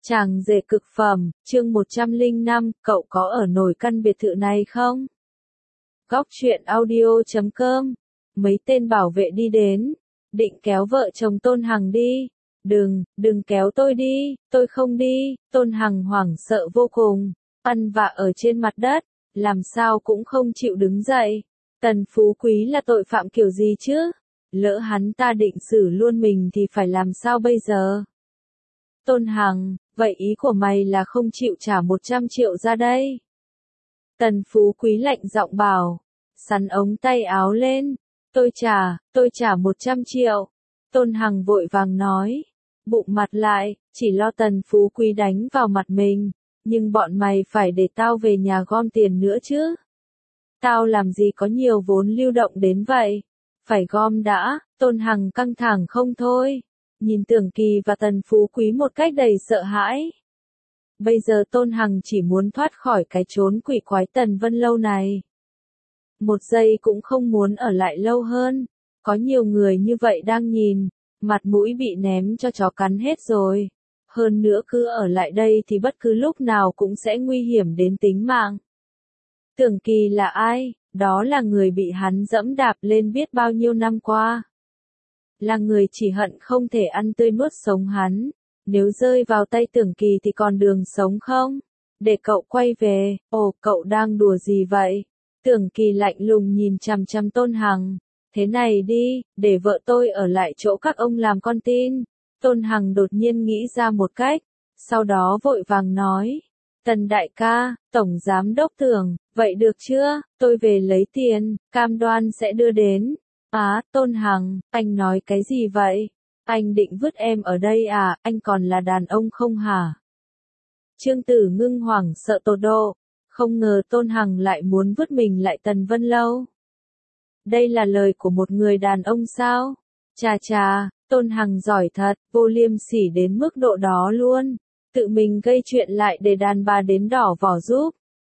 Chàng rể cực phẩm, chương 105, cậu có ở nổi căn biệt thự này không? Góc truyện audio.com. Mấy tên bảo vệ đi đến, định kéo vợ chồng Tôn Hằng đi. Đừng kéo tôi đi, tôi không đi. Tôn Hằng hoảng sợ vô cùng, ăn vạ ở trên mặt đất, làm sao cũng không chịu đứng dậy. Tần Phú Quý là tội phạm kiểu gì chứ? Lỡ hắn ta định xử luôn mình thì phải làm sao bây giờ? Tôn Hằng, vậy ý của mày là không chịu trả 100 triệu ra đây? Tần Phú Quý lạnh giọng bảo, sắn ống tay áo lên, tôi trả 100 triệu. Tôn Hằng vội vàng nói, bụng mặt lại, chỉ lo Tần Phú Quý đánh vào mặt mình, nhưng bọn mày phải để tao về nhà gom tiền nữa chứ. Tao làm gì có nhiều vốn lưu động đến vậy, phải gom đã. Tôn Hằng căng thẳng không thôi, nhìn Tưởng Kỳ và Tần Phú Quý một cách đầy sợ hãi. Bây giờ Tôn Hằng chỉ muốn thoát khỏi cái chốn quỷ quái Tần Vân Lâu này. Một giây cũng không muốn ở lại lâu hơn, có nhiều người như vậy đang nhìn, mặt mũi bị ném cho chó cắn hết rồi. Hơn nữa cứ ở lại đây thì bất cứ lúc nào cũng sẽ nguy hiểm đến tính mạng. Tưởng Kỳ là ai? Đó là người bị hắn dẫm đạp lên biết bao nhiêu năm qua. Là người chỉ hận không thể ăn tươi nuốt sống hắn. Nếu rơi vào tay Tưởng Kỳ thì còn đường sống không? Để cậu quay về. Ồ, cậu đang đùa gì vậy? Tưởng Kỳ lạnh lùng nhìn chằm chằm Tôn Hằng. Thế này đi, để vợ tôi ở lại chỗ các ông làm con tin. Tôn Hằng đột nhiên nghĩ ra một cách, sau đó vội vàng nói. Tần đại ca, tổng giám đốc Tưởng, vậy được chưa? Tôi về lấy tiền, cam đoan sẽ đưa đến. Tôn Hằng, anh nói cái gì vậy? Anh định vứt em ở đây à, anh còn là đàn ông không hả? Trương Tử Ngưng hoảng sợ tột độ, không ngờ Tôn Hằng lại muốn vứt mình lại Tần Vân Lâu. Đây là lời của một người đàn ông sao? Chà, Tôn Hằng giỏi thật, vô liêm sỉ đến mức độ đó luôn, tự mình gây chuyện lại để đàn bà đến đỏ vỏ giúp.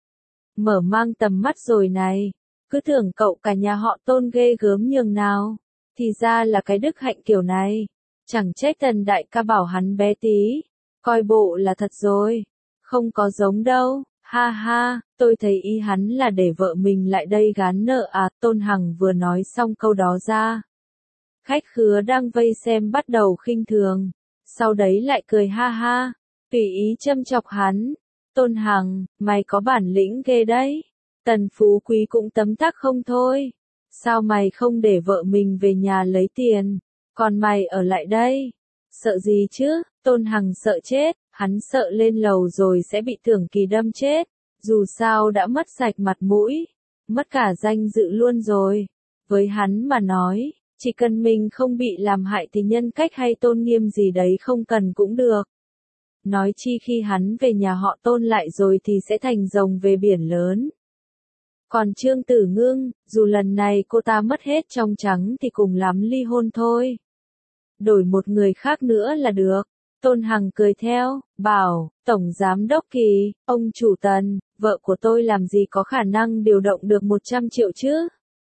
Mở mang tầm mắt rồi này. Cứ tưởng cậu cả nhà họ Tôn ghê gớm nhường nào, thì ra là cái đức hạnh kiểu này. Chẳng trách Tần đại ca bảo hắn bé tí, coi bộ là thật rồi, không có giống đâu. Ha ha, tôi thấy ý hắn là để vợ mình lại đây gán nợ à. Tôn Hằng vừa nói xong câu đó ra, khách khứa đang vây xem bắt đầu khinh thường, sau đấy lại cười ha ha, tùy ý châm chọc hắn. Tôn Hằng, mày có bản lĩnh ghê đấy. Tần Phú Quý cũng tấm tắc không thôi. Sao mày không để vợ mình về nhà lấy tiền, còn mày ở lại đây? Sợ gì chứ? Tôn Hằng sợ chết, hắn sợ lên lầu rồi sẽ bị Tưởng Kỳ đâm chết. Dù sao đã mất sạch mặt mũi, mất cả danh dự luôn rồi. Với hắn mà nói, chỉ cần mình không bị làm hại thì nhân cách hay tôn nghiêm gì đấy không cần cũng được. Nói chi khi hắn về nhà họ Tôn lại rồi thì sẽ thành rồng về biển lớn. Còn Trương Tử Ngưng, dù lần này cô ta mất hết trong trắng thì cùng lắm ly hôn thôi. Đổi một người khác nữa là được. Tôn Hằng cười theo, bảo, Tổng Giám Đốc Kỳ, ông chủ Tần, vợ của tôi làm gì có khả năng điều động được 100 triệu chứ?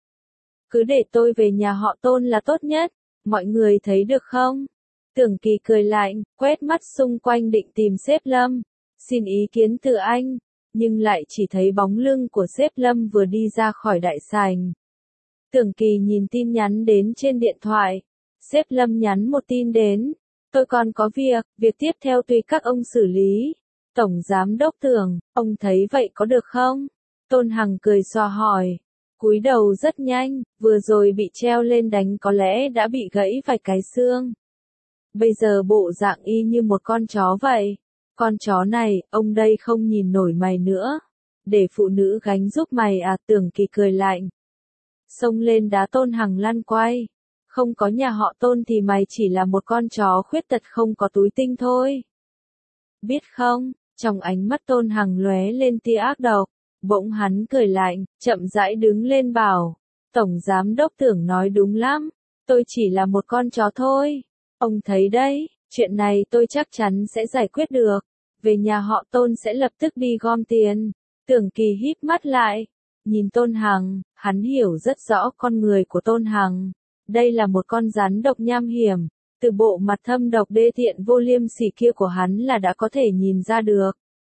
Cứ để tôi về nhà họ Tôn là tốt nhất, mọi người thấy được không? Tưởng Kỳ cười lạnh, quét mắt xung quanh định tìm sếp Lâm, xin ý kiến từ anh. Nhưng lại chỉ thấy bóng lưng của sếp Lâm vừa đi ra khỏi đại sảnh. Tưởng Kỳ nhìn tin nhắn đến trên điện thoại. Sếp Lâm nhắn một tin đến. Tôi còn có việc tiếp theo tùy các ông xử lý. Tổng Giám Đốc Tưởng, ông thấy vậy có được không? Tôn Hằng cười xòa hỏi. Cúi đầu rất nhanh, vừa rồi bị treo lên đánh có lẽ đã bị gãy vài cái xương. Bây giờ bộ dạng y như một con chó vậy. Con chó này, ông đây không nhìn nổi mày nữa. Để phụ nữ gánh giúp mày à? Tưởng Kỳ cười lạnh. Xông lên đá Tôn Hằng lăn quay. Không có nhà họ Tôn thì mày chỉ là một con chó khuyết tật không có túi tinh thôi. Biết không, trong ánh mắt Tôn Hằng lóe lên tia ác độc. Bỗng hắn cười lạnh, chậm rãi đứng lên bảo. Tổng Giám Đốc Tưởng nói đúng lắm. Tôi chỉ là một con chó thôi. Ông thấy đấy. Chuyện này tôi chắc chắn sẽ giải quyết được. Về nhà họ Tôn sẽ lập tức đi gom tiền. Tưởng Kỳ híp mắt lại. Nhìn Tôn Hằng, hắn hiểu rất rõ con người của Tôn Hằng. Đây là một con rắn độc nham hiểm. Từ bộ mặt thâm độc đê tiện vô liêm sỉ kia của hắn là đã có thể nhìn ra được.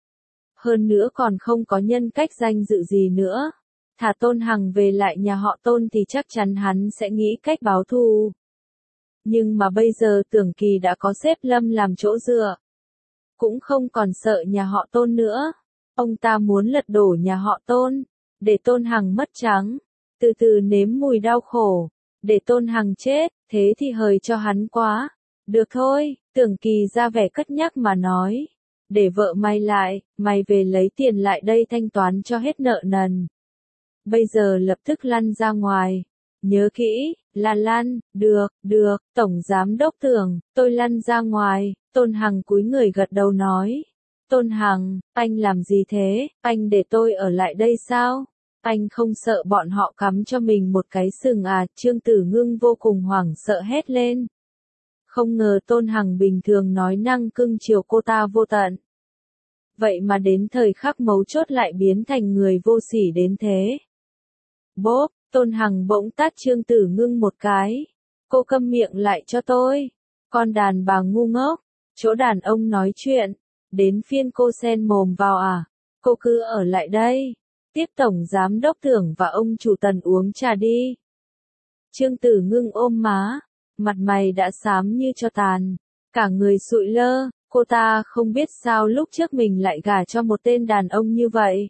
Hơn nữa còn không có nhân cách danh dự gì nữa. Thả Tôn Hằng về lại nhà họ Tôn thì chắc chắn hắn sẽ nghĩ cách báo thù. Nhưng mà bây giờ Tưởng Kỳ đã có xếp Lâm làm chỗ dựa. Cũng không còn sợ nhà họ Tôn nữa. Ông ta muốn lật đổ nhà họ Tôn, để Tôn Hằng mất trắng, từ từ nếm mùi đau khổ, để Tôn Hằng chết, thế thì hời cho hắn quá. Được thôi, Tưởng Kỳ ra vẻ cất nhắc mà nói. Để vợ mày lại, mày về lấy tiền lại đây thanh toán cho hết nợ nần. Bây giờ lập tức lăn ra ngoài. Nhớ kỹ, là lăn, được, Tổng Giám Đốc Tưởng, tôi lăn ra ngoài. Tôn Hằng cúi người gật đầu nói. Tôn Hằng, anh làm gì thế, anh để tôi ở lại đây sao? Anh không sợ bọn họ cắm cho mình một cái sừng à? Trương Tử Ngưng vô cùng hoảng sợ hét lên. Không ngờ Tôn Hằng bình thường nói năng cưng chiều cô ta vô tận. Vậy mà đến thời khắc mấu chốt lại biến thành người vô sỉ đến thế. Bốp, Tôn Hằng bỗng tát Trương Tử Ngưng một cái. Cô câm miệng lại cho tôi. Con đàn bà ngu ngốc, chỗ đàn ông nói chuyện. Đến phiên cô xen mồm vào à? Cô cứ ở lại đây. Tiếp Tổng Giám Đốc Tưởng và ông chủ Tần uống trà đi. Trương Tử Ngưng ôm má. Mặt mày đã xám như cho tàn. Cả người sụi lơ. Cô ta không biết sao lúc trước mình lại gả cho một tên đàn ông như vậy.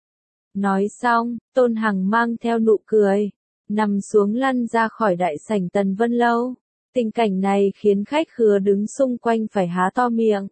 Nói xong, Tôn Hằng mang theo nụ cười. Nằm xuống lăn ra khỏi đại sảnh Tần Vân Lâu. Tình cảnh này khiến khách khứa đứng xung quanh phải há to miệng.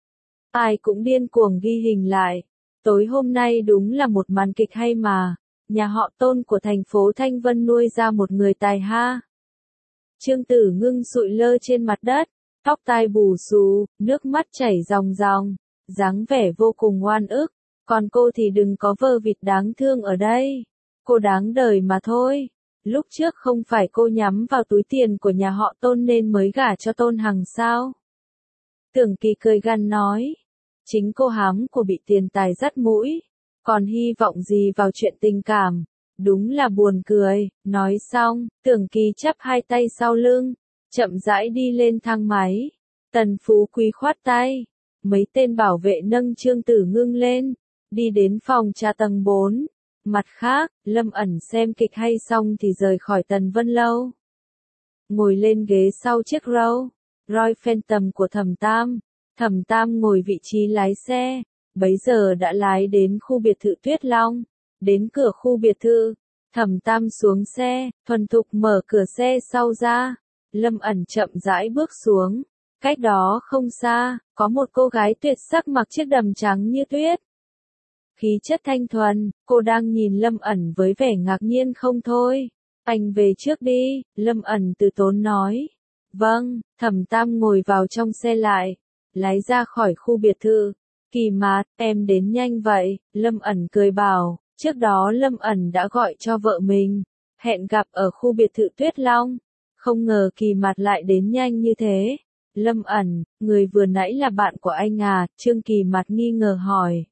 Ai cũng điên cuồng ghi hình lại. Tối hôm nay đúng là một màn kịch hay mà. Nhà họ Tôn của thành phố Thanh Vân nuôi ra một người tài ha. Trương Tử Ngưng sụi lơ trên mặt đất, tóc tai bù xù, nước mắt chảy ròng ròng, dáng vẻ vô cùng oan ức. Còn cô thì đừng có vơ vịt đáng thương ở đây. Cô đáng đời mà thôi. Lúc trước không phải cô nhắm vào túi tiền của nhà họ Tôn nên mới gả cho Tôn Hằng sao? Tưởng Kỳ cười gằn nói. Chính cô hám của bị tiền tài dắt mũi. Còn hy vọng gì vào chuyện tình cảm. Đúng là buồn cười. Nói xong, Tưởng Kỳ chắp hai tay sau lưng. Chậm rãi đi lên thang máy. Tần Phú Quý khoát tay. Mấy tên bảo vệ nâng Trương Tử Ngưng lên. Đi đến phòng trà tầng 4. Mặt khác, Lâm Ẩn xem kịch hay xong thì rời khỏi Tần Vân Lâu. Ngồi lên ghế sau chiếc Royal Phantom của Thẩm Tam. Thẩm Tam ngồi vị trí lái xe. Bấy giờ đã lái đến khu biệt thự Tuyết Long. Đến cửa khu biệt thự. Thẩm Tam xuống xe, thuần thục mở cửa xe sau ra. Lâm Ẩn chậm rãi bước xuống. Cách đó không xa, có một cô gái tuyệt sắc mặc chiếc đầm trắng như tuyết. Khí chất thanh thuần, cô đang nhìn Lâm Ẩn với vẻ ngạc nhiên không thôi. Anh về trước đi, Lâm Ẩn từ tốn nói. Vâng, Thẩm Tam ngồi vào trong xe lại, lái ra khỏi khu biệt thự. Kỳ Mạt, em đến nhanh vậy, Lâm Ẩn cười bảo. Trước đó Lâm Ẩn đã gọi cho vợ mình, hẹn gặp ở khu biệt thự Tuyết Long. Không ngờ Kỳ Mạt lại đến nhanh như thế. Lâm Ẩn, người vừa nãy là bạn của anh à? Trương Kỳ Mạt nghi ngờ hỏi.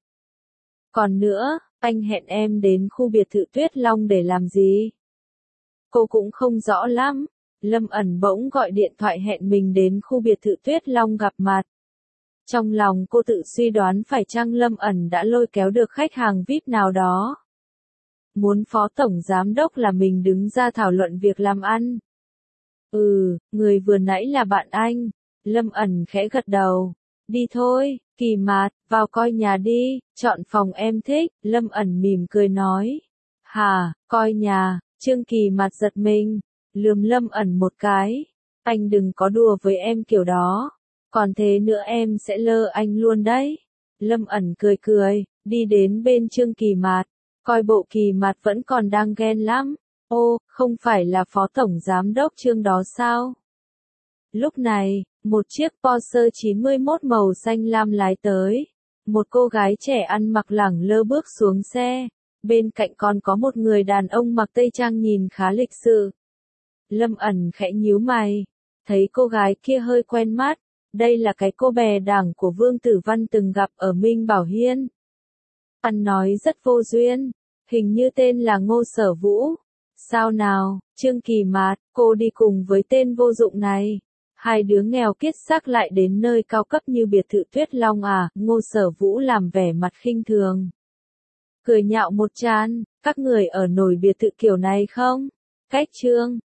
Còn nữa, anh hẹn em đến khu biệt thự Tuyết Long để làm gì? Cô cũng không rõ lắm. Lâm Ẩn bỗng gọi điện thoại hẹn mình đến khu biệt thự Tuyết Long gặp mặt. Trong lòng cô tự suy đoán phải chăng Lâm Ẩn đã lôi kéo được khách hàng VIP nào đó. Muốn phó tổng giám đốc là mình đứng ra thảo luận việc làm ăn. Người vừa nãy là bạn anh. Lâm Ẩn khẽ gật đầu. Đi thôi, Kỳ Mạt, vào coi nhà đi, chọn phòng em thích. Lâm Ẩn mỉm cười nói. Hà, coi nhà? Trương Kỳ Mạt giật mình, lườm Lâm Ẩn một cái. Anh đừng có đùa với em kiểu đó. Còn thế nữa em sẽ lơ anh luôn đấy. Lâm Ẩn cười cười, đi đến bên Trương Kỳ Mạt. Coi bộ Kỳ Mạt vẫn còn đang ghen lắm. Ô, không phải là phó tổng giám đốc Trương đó sao? Lúc này, một chiếc Porsche 91 màu xanh lam lái tới. Một cô gái trẻ ăn mặc lẳng lơ bước xuống xe. Bên cạnh còn có một người đàn ông mặc tây trang nhìn khá lịch sự. Lâm Ẩn khẽ nhíu mày. Thấy cô gái kia hơi quen mắt. Đây là cái cô bè đảng của Vương Tử Văn từng gặp ở Minh Bảo Hiên. Ăn nói rất vô duyên. Hình như tên là Ngô Sở Vũ. Sao nào, Trương Kỳ Mạt, cô đi cùng với tên vô dụng này. Hai đứa nghèo kiết xác lại đến nơi cao cấp như biệt thự Tuyết Long à, Ngô Sở Vũ làm vẻ mặt khinh thường. Cười nhạo một tràn, các người ở nổi biệt thự kiểu này không? Cách trương.